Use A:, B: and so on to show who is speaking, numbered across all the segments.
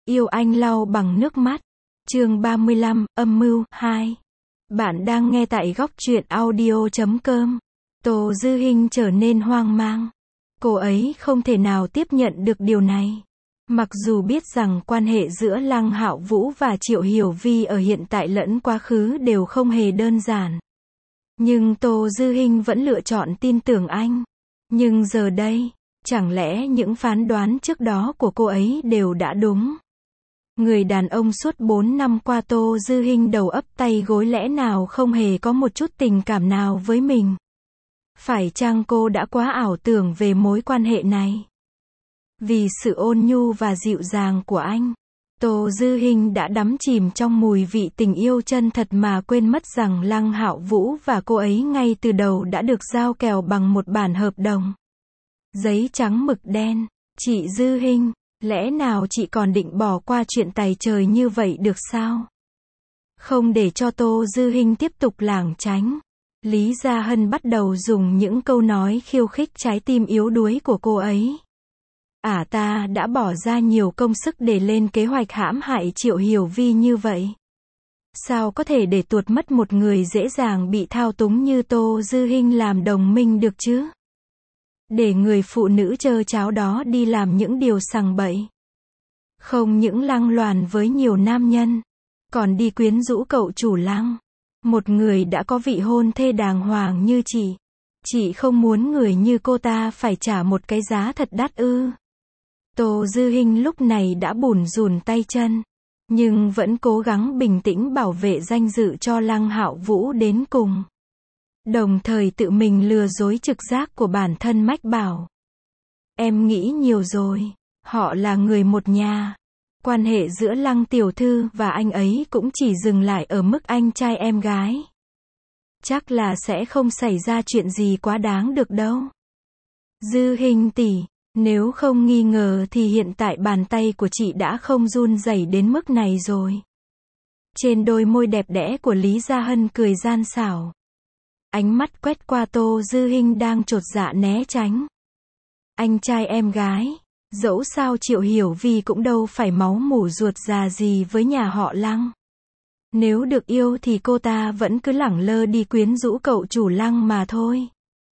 A: Yêu anh lau bằng nước mắt. Chương 35, âm mưu 2. Bạn đang nghe tại góc truyện audio.com. Tô Dư Hinh trở nên hoang mang. Cô ấy không thể nào tiếp nhận được điều này. Mặc dù biết rằng quan hệ giữa Lăng Hạo Vũ và Triệu Hiểu Vi ở hiện tại lẫn quá khứ đều không hề đơn giản. Nhưng Tô Dư Hinh vẫn lựa chọn tin tưởng anh. Nhưng giờ đây, chẳng lẽ những phán đoán trước đó của cô ấy đều đã đúng? Người đàn ông suốt 4 năm qua Tô Dư Hinh đầu ấp tay gối lẽ nào không hề có một chút tình cảm nào với mình? Phải chăng cô đã quá ảo tưởng về mối quan hệ này? Vì sự ôn nhu và dịu dàng của anh, Tô Dư Hinh đã đắm chìm trong mùi vị tình yêu chân thật mà quên mất rằng Lăng Hạo Vũ và cô ấy ngay từ đầu đã được giao kèo bằng một bản hợp đồng. Giấy trắng mực đen. Chị Dư Hinh, lẽ nào chị còn định bỏ qua chuyện tày trời như vậy được sao? Không để cho Tô Dư Hinh tiếp tục lảng tránh, Lý Gia Hân bắt đầu dùng những câu nói khiêu khích trái tim yếu đuối của cô ấy. Ta đã bỏ ra nhiều công sức để lên kế hoạch hãm hại Triệu Hiểu Vi như vậy. Sao có thể để tuột mất một người dễ dàng bị thao túng như Tô Dư Hinh làm đồng minh được chứ? Để người phụ nữ trơ tráo đó đi làm những điều sằng bậy. Không những lăng loàn với nhiều nam nhân, còn đi quyến rũ cậu chủ Lăng. Một người đã có vị hôn thê đàng hoàng như chị. Chị không muốn người như cô ta phải trả một cái giá thật đắt ư? Tô Dư Hinh lúc này đã bủn rủn tay chân, nhưng vẫn cố gắng bình tĩnh bảo vệ danh dự cho Lăng Hạo Vũ đến cùng. Đồng thời tự mình lừa dối trực giác của bản thân mách bảo. Em nghĩ nhiều rồi, họ là người một nhà. Quan hệ giữa Lăng tiểu thư và anh ấy cũng chỉ dừng lại ở mức anh trai em gái. Chắc là sẽ không xảy ra chuyện gì quá đáng được đâu. Dư Hinh tỷ, nếu không nghi ngờ thì hiện tại bàn tay của chị đã không run rẩy đến mức này rồi. Trên đôi môi đẹp đẽ của Lý Gia Hân cười gian xảo. Ánh mắt quét qua Tô Dư Hinh đang chột dạ né tránh. Anh trai em gái, dẫu sao Triệu Hiểu Vi cũng đâu phải máu mủ ruột già gì với nhà họ Lăng. Nếu được yêu thì cô ta vẫn cứ lẳng lơ đi quyến rũ cậu chủ Lăng mà thôi.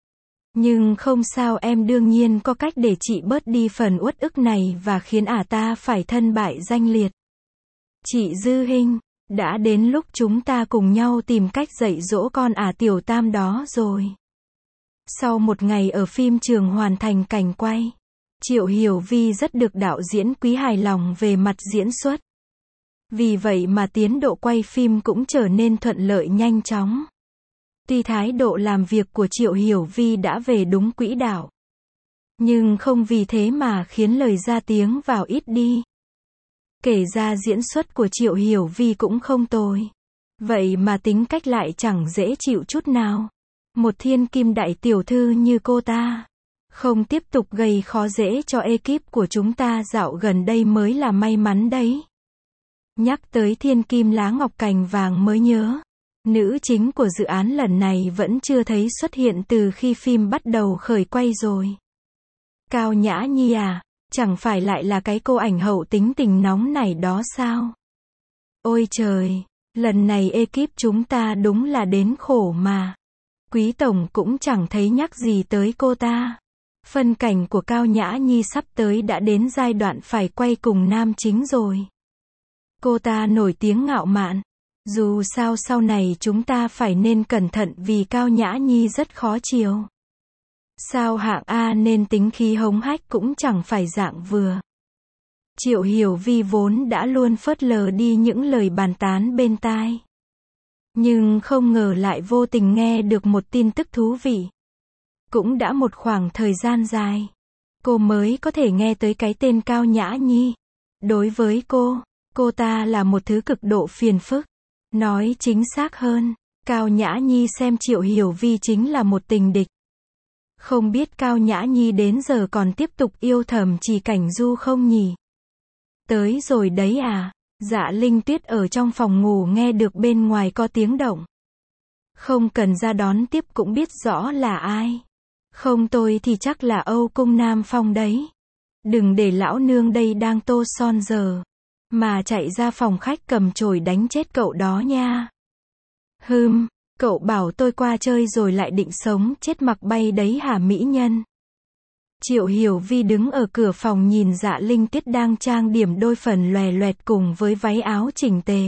A: Nhưng không sao, em đương nhiên có cách để chị bớt đi phần uất ức này và khiến ta phải thân bại danh liệt. Chị Dư Hinh, đã đến lúc chúng ta cùng nhau tìm cách dạy dỗ con tiểu tam đó rồi. Sau một ngày ở phim trường hoàn thành cảnh quay, Triệu Hiểu Vi rất được đạo diễn Quý hài lòng về mặt diễn xuất. Vì vậy mà tiến độ quay phim cũng trở nên thuận lợi nhanh chóng. Tuy thái độ làm việc của Triệu Hiểu Vi đã về đúng quỹ đạo, nhưng không vì thế mà khiến lời ra tiếng vào ít đi. Kể ra diễn xuất của Triệu Hiểu Vi cũng không tồi. Vậy mà tính cách lại chẳng dễ chịu chút nào. Một thiên kim đại tiểu thư như cô ta, không tiếp tục gây khó dễ cho ekip của chúng ta dạo gần đây mới là may mắn đấy. Nhắc tới thiên kim lá ngọc cành vàng mới nhớ. Nữ chính của dự án lần này vẫn chưa thấy xuất hiện từ khi phim bắt đầu khởi quay rồi. Cao Nhã Nhi chẳng phải lại là cái cô ảnh hậu tính tình nóng nảy đó sao? Ôi trời, lần này ekip chúng ta đúng là đến khổ mà. Quý tổng cũng chẳng thấy nhắc gì tới cô ta. Phân cảnh của Cao Nhã Nhi sắp tới đã đến giai đoạn phải quay cùng nam chính rồi. Cô ta nổi tiếng ngạo mạn. Dù sao sau này chúng ta phải nên cẩn thận vì Cao Nhã Nhi rất khó chiều. Sao hạng A nên tính khí hống hách cũng chẳng phải dạng vừa. Triệu Hiểu Vi vốn đã luôn phớt lờ đi những lời bàn tán bên tai. Nhưng không ngờ lại vô tình nghe được một tin tức thú vị. Cũng đã một khoảng thời gian dài, cô mới có thể nghe tới cái tên Cao Nhã Nhi. Đối với cô ta là một thứ cực độ phiền phức. Nói chính xác hơn, Cao Nhã Nhi xem Triệu Hiểu Vi chính là một tình địch. Không biết Cao Nhã Nhi đến giờ còn tiếp tục yêu Thẩm Trì Cảnh Du không nhỉ? Tới rồi đấy Dạ Linh Tuyết ở trong phòng ngủ nghe được bên ngoài có tiếng động. Không cần ra đón tiếp cũng biết rõ là ai. Không tôi thì chắc là Âu Cung Nam Phong đấy. Đừng để lão nương đây đang tô son giờ. mà chạy ra phòng khách cầm chổi đánh chết cậu đó nha. Cậu bảo tôi qua chơi rồi lại định sống chết mặc bay đấy hả mỹ nhân? Triệu Hiểu Vi đứng ở cửa phòng nhìn Dạ Linh Tuyết đang trang điểm đôi phần lòe loẹt cùng với váy áo chỉnh tề.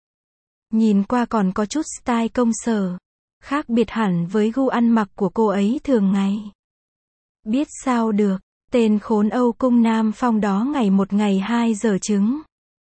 A: Nhìn qua còn có chút style công sở, khác biệt hẳn với gu ăn mặc của cô ấy thường ngày. Biết sao được, tên khốn Âu Cung Nam Phong đó ngày một ngày 2 giờ trứng.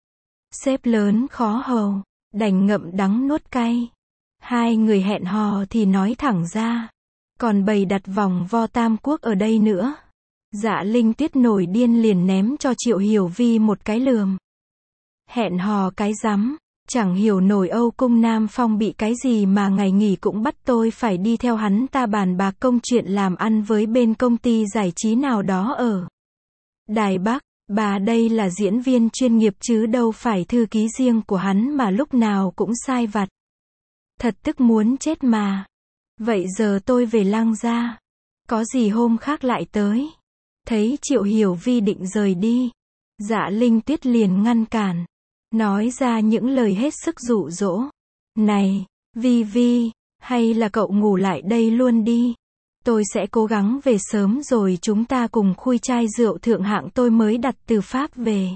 A: Sếp lớn khó hầu, đành ngậm đắng nuốt cay. Hai người hẹn hò thì nói thẳng ra, còn bày đặt vòng vo tam quốc ở đây nữa. Dạ Linh Tuyết nổi điên liền ném cho Triệu Hiểu Vi một cái lườm. Hẹn hò cái rắm, chẳng hiểu nổi Âu Cung Nam Phong bị cái gì mà ngày nghỉ cũng bắt tôi phải đi theo hắn ta bàn bạc công chuyện làm ăn với bên công ty giải trí nào đó ở Đài Bắc. Bà đây là diễn viên chuyên nghiệp chứ đâu phải thư ký riêng của hắn mà lúc nào cũng sai vặt. Thật tức muốn chết mà. Vậy giờ tôi về Lăng gia. Có gì hôm khác lại tới. Thấy Triệu Hiểu Vi định rời đi, Dạ Linh Tuyết liền ngăn cản, nói ra những lời hết sức dụ dỗ. Này, Vi Vi, hay là cậu ngủ lại đây luôn đi. Tôi sẽ cố gắng về sớm rồi chúng ta cùng khui chai rượu thượng hạng tôi mới đặt từ Pháp về.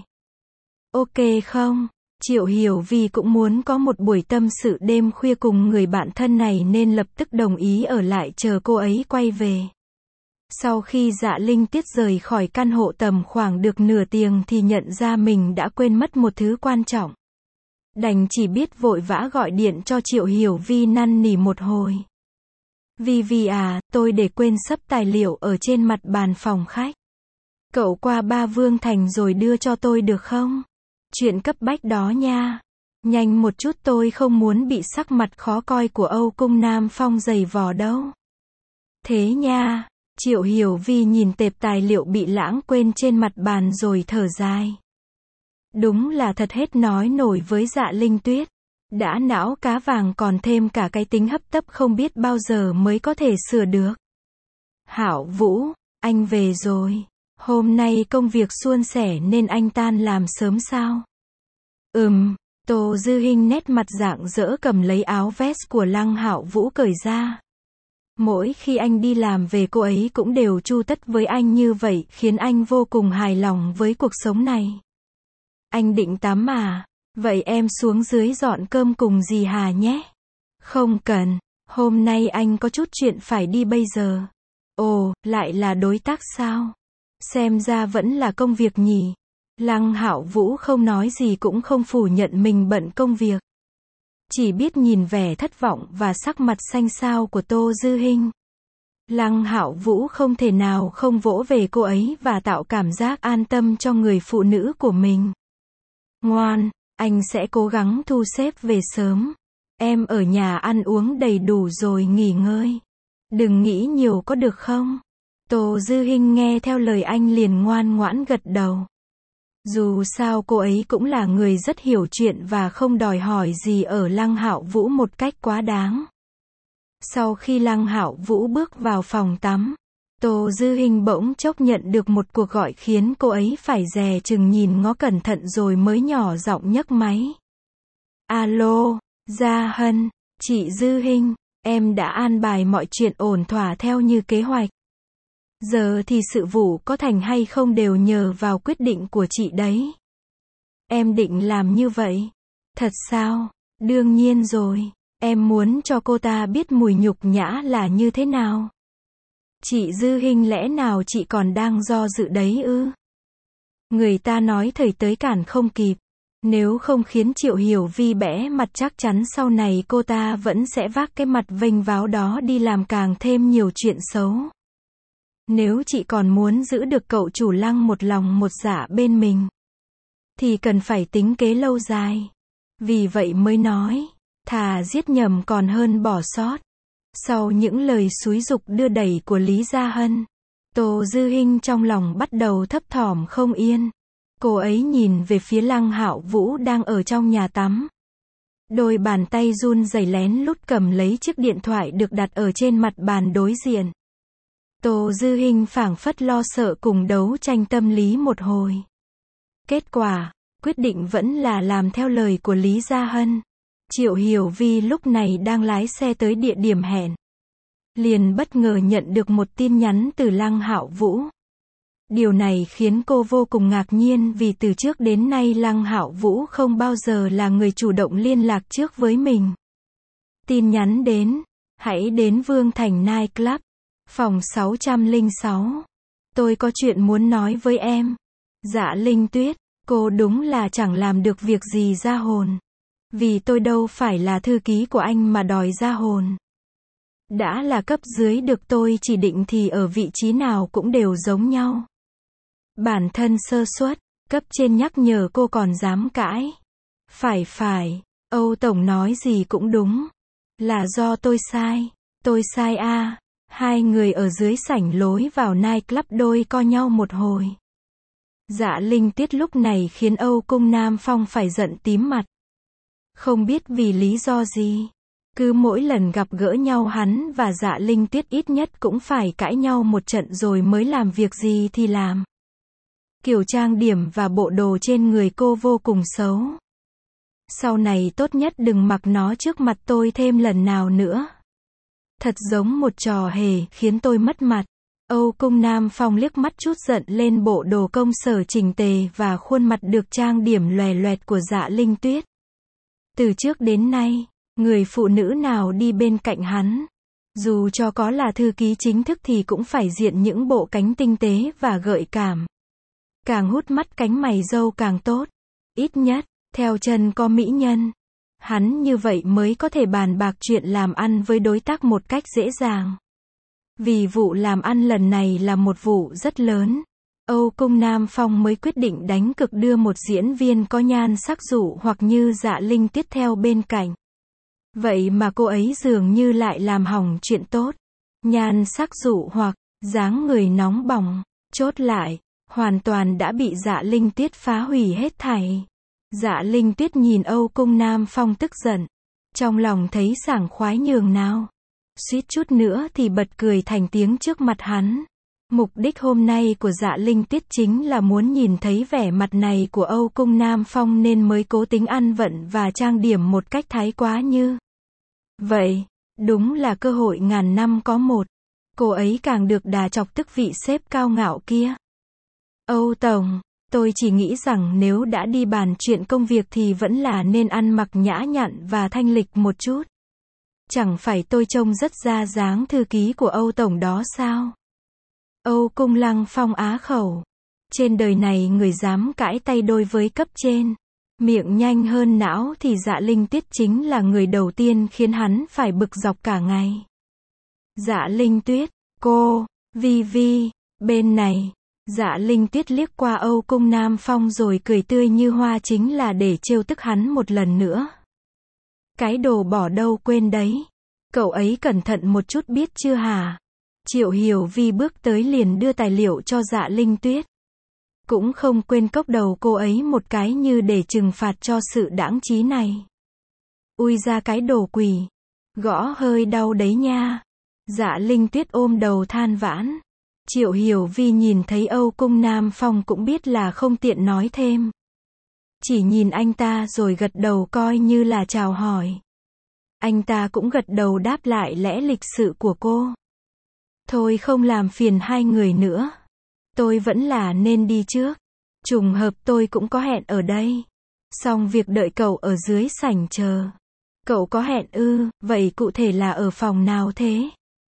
A: Ok không? Triệu Hiểu Vi cũng muốn có một buổi tâm sự đêm khuya cùng người bạn thân này nên lập tức đồng ý ở lại chờ cô ấy quay về. Sau khi Dạ Linh Tuyết rời khỏi căn hộ tầm khoảng được nửa tiếng thì nhận ra mình đã quên mất một thứ quan trọng. Đành chỉ biết vội vã gọi điện cho Triệu Hiểu Vi năn nỉ một hồi. Vi Vi à, tôi để quên sấp tài liệu ở trên mặt bàn phòng khách. Cậu qua Ba Vương Thành rồi đưa cho tôi được không? Chuyện cấp bách đó nha. Nhanh một chút tôi không muốn bị sắc mặt khó coi của Âu Cung Nam Phong giày vò đâu. Thế nha. Triệu Hiểu Vi nhìn tệp tài liệu bị lãng quên trên mặt bàn rồi thở dài. Đúng là thật hết nói nổi với Dạ Linh Tuyết. Đã não cá vàng còn thêm cả cái tính hấp tấp không biết bao giờ mới có thể sửa được. Hảo Vũ, anh về rồi. Hôm nay công việc suôn sẻ nên anh tan làm sớm sao? Tô Dư Hinh nét mặt rạng rỡ cầm lấy áo vest của Lăng Hạo Vũ cởi ra. Mỗi khi anh đi làm về cô ấy cũng đều chu tất với anh như vậy khiến anh vô cùng hài lòng với cuộc sống này. Anh định tắm à? Vậy em xuống dưới dọn cơm cùng dì Hà nhé. Không cần, hôm nay anh có chút chuyện phải đi bây giờ. Ồ, lại là đối tác sao? Xem ra vẫn là công việc nhỉ. Lăng Hạo Vũ không nói gì cũng không phủ nhận mình bận công việc. Chỉ biết nhìn vẻ thất vọng và sắc mặt xanh xao của Tô Dư Hinh. Lăng Hạo Vũ không thể nào không vỗ về cô ấy và tạo cảm giác an tâm cho người phụ nữ của mình. Ngoan, anh sẽ cố gắng thu xếp về sớm. Em ở nhà ăn uống đầy đủ rồi nghỉ ngơi. Đừng nghĩ nhiều có được không? Tô Dư Hinh nghe theo lời anh liền ngoan ngoãn gật đầu. Dù sao cô ấy cũng là người rất hiểu chuyện và không đòi hỏi gì ở Lăng Hạo Vũ một cách quá đáng. Sau khi Lăng Hạo Vũ bước vào phòng tắm, Tô Dư Hinh bỗng chốc nhận được một cuộc gọi khiến cô ấy phải dè chừng nhìn ngó cẩn thận rồi mới nhỏ giọng nhấc máy. Alo, Gia Hân, chị Dư Hinh, em đã an bài mọi chuyện ổn thỏa theo như kế hoạch. Giờ thì sự vụ có thành hay không đều nhờ vào quyết định của chị đấy. Em định làm như vậy? Thật sao? Đương nhiên rồi, em muốn cho cô ta biết mùi nhục nhã là như thế nào. Chị Dư Hinh lẽ nào chị còn đang do dự đấy ư? Người ta nói thời tới cản không kịp. Nếu không khiến Triệu Hiểu Vi bẽ mặt chắc chắn sau này cô ta vẫn sẽ vác cái mặt vênh váo đó đi làm càng thêm nhiều chuyện xấu. Nếu chị còn muốn giữ được cậu chủ Lăng một lòng một dạ bên mình, thì cần phải tính kế lâu dài. Vì vậy mới nói, thà giết nhầm còn hơn bỏ sót. Sau những lời xúi giục đưa đẩy của Lý Gia Hân, Tô Dư Hinh trong lòng bắt đầu thấp thỏm không yên. Cô ấy nhìn về phía Lăng Hạo Vũ đang ở trong nhà tắm. Đôi bàn tay run rẩy lén lút cầm lấy chiếc điện thoại được đặt ở trên mặt bàn đối diện. Tô Dư Hinh phảng phất lo sợ cùng đấu tranh tâm lý một hồi. Kết quả, quyết định vẫn là làm theo lời của Lý Gia Hân. Triệu Hiểu Vi lúc này đang lái xe tới địa điểm hẹn. Liền bất ngờ nhận được một tin nhắn từ Lăng Hạo Vũ. Điều này khiến cô vô cùng ngạc nhiên vì từ trước đến nay Lăng Hạo Vũ không bao giờ là người chủ động liên lạc trước với mình. Tin nhắn đến, hãy đến Vương Thành Night Club, phòng 606. Tôi có chuyện muốn nói với em. Dạ Linh Tuyết, cô đúng là chẳng làm được việc gì ra hồn. Vì tôi đâu phải là thư ký của anh mà đòi ra hồn. Đã là cấp dưới được tôi chỉ định thì ở vị trí nào cũng đều giống nhau. Bản thân sơ suất, cấp trên nhắc nhở cô còn dám cãi. Phải, Âu Tổng nói gì cũng đúng. Là do tôi sai à. Hai người ở dưới sảnh lối vào night club đôi co nhau một hồi. Dạ Linh Tuyết lúc này khiến Âu Cung Nam Phong phải giận tím mặt. Không biết vì lý do gì. Cứ mỗi lần gặp gỡ nhau hắn và Dạ Linh Tuyết ít nhất cũng phải cãi nhau một trận rồi mới làm việc gì thì làm. Kiểu trang điểm và bộ đồ trên người cô vô cùng xấu. Sau này tốt nhất đừng mặc nó trước mặt tôi thêm lần nào nữa. Thật giống một trò hề khiến tôi mất mặt. Âu Cung Nam Phong liếc mắt chút giận lên bộ đồ công sở chỉnh tề và khuôn mặt được trang điểm lòe loẹt của Dạ Linh Tuyết. Từ trước đến nay, người phụ nữ nào đi bên cạnh hắn, dù cho có là thư ký chính thức thì cũng phải diện những bộ cánh tinh tế và gợi cảm. Càng hút mắt cánh mày râu càng tốt. Ít nhất, theo chân có mỹ nhân. Hắn như vậy mới có thể bàn bạc chuyện làm ăn với đối tác một cách dễ dàng. Vì vụ làm ăn lần này là một vụ rất lớn. Âu Cung Nam Phong mới quyết định đánh cược đưa một diễn viên có nhan sắc dụ hoặc như Dạ Linh Tuyết theo bên cạnh. Vậy mà cô ấy dường như lại làm hỏng chuyện tốt. Nhan sắc dụ hoặc, dáng người nóng bỏng, chốt lại, hoàn toàn đã bị Dạ Linh Tuyết phá hủy hết thảy. Dạ Linh Tuyết nhìn Âu Cung Nam Phong tức giận. Trong lòng thấy sảng khoái nhường nào. Suýt chút nữa thì bật cười thành tiếng trước mặt hắn. Mục đích hôm nay của Dạ Linh Tuyết chính là muốn nhìn thấy vẻ mặt này của Âu Cung Nam Phong nên mới cố tính ăn vận và trang điểm một cách thái quá như vậy. Đúng là cơ hội ngàn năm có một. Cô ấy càng được đà chọc tức vị sếp cao ngạo kia. Âu Tổng, tôi chỉ nghĩ rằng nếu đã đi bàn chuyện công việc thì vẫn là nên ăn mặc nhã nhặn và thanh lịch một chút. Chẳng phải tôi trông rất ra dáng thư ký của Âu Tổng đó sao? Âu Cung Lăng Phong á khẩu. Trên đời này người dám cãi tay đôi với cấp trên. Miệng nhanh hơn não thì Dạ Linh Tuyết chính là người đầu tiên khiến hắn phải bực dọc cả ngày. Dạ Linh Tuyết, cô, Vi, bên này. Dạ Linh Tuyết liếc qua Âu Cung Nam Phong rồi cười tươi như hoa chính là để trêu tức hắn một lần nữa. Cái đồ bỏ đâu quên đấy. Cậu ấy cẩn thận một chút biết chưa hả? Triệu Hiểu Vi bước tới liền đưa tài liệu cho Dạ Linh Tuyết. Cũng không quên cốc đầu cô ấy một cái như để trừng phạt cho sự đãng trí này. Ui ra cái đồ quỷ. Gõ hơi đau đấy nha. Dạ Linh Tuyết ôm đầu than vãn. Triệu Hiểu Vi nhìn thấy Âu Cung Nam Phong cũng biết là không tiện nói thêm. Chỉ nhìn anh ta rồi gật đầu coi như là chào hỏi. Anh ta cũng gật đầu đáp lại lẽ lịch sự của cô. Thôi không làm phiền hai người nữa. Tôi vẫn là nên đi trước. Trùng hợp tôi cũng có hẹn ở đây. Xong việc đợi cậu ở dưới sảnh chờ. Cậu có hẹn ư, vậy cụ thể là ở phòng nào thế?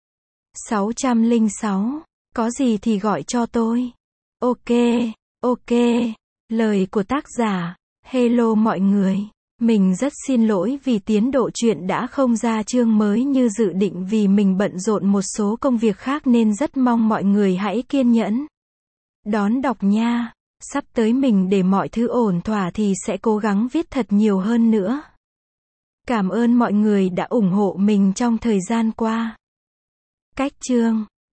A: 606. Có gì thì gọi cho tôi. Ok. Lời của tác giả. Hello mọi người. Mình rất xin lỗi vì tiến độ truyện đã không ra chương mới như dự định vì mình bận rộn một số công việc khác nên rất mong mọi người hãy kiên nhẫn đón đọc nha. Sắp tới mình để mọi thứ ổn thỏa thì sẽ cố gắng viết thật nhiều hơn nữa. Cảm ơn mọi người đã ủng hộ mình trong thời gian qua. Cách chương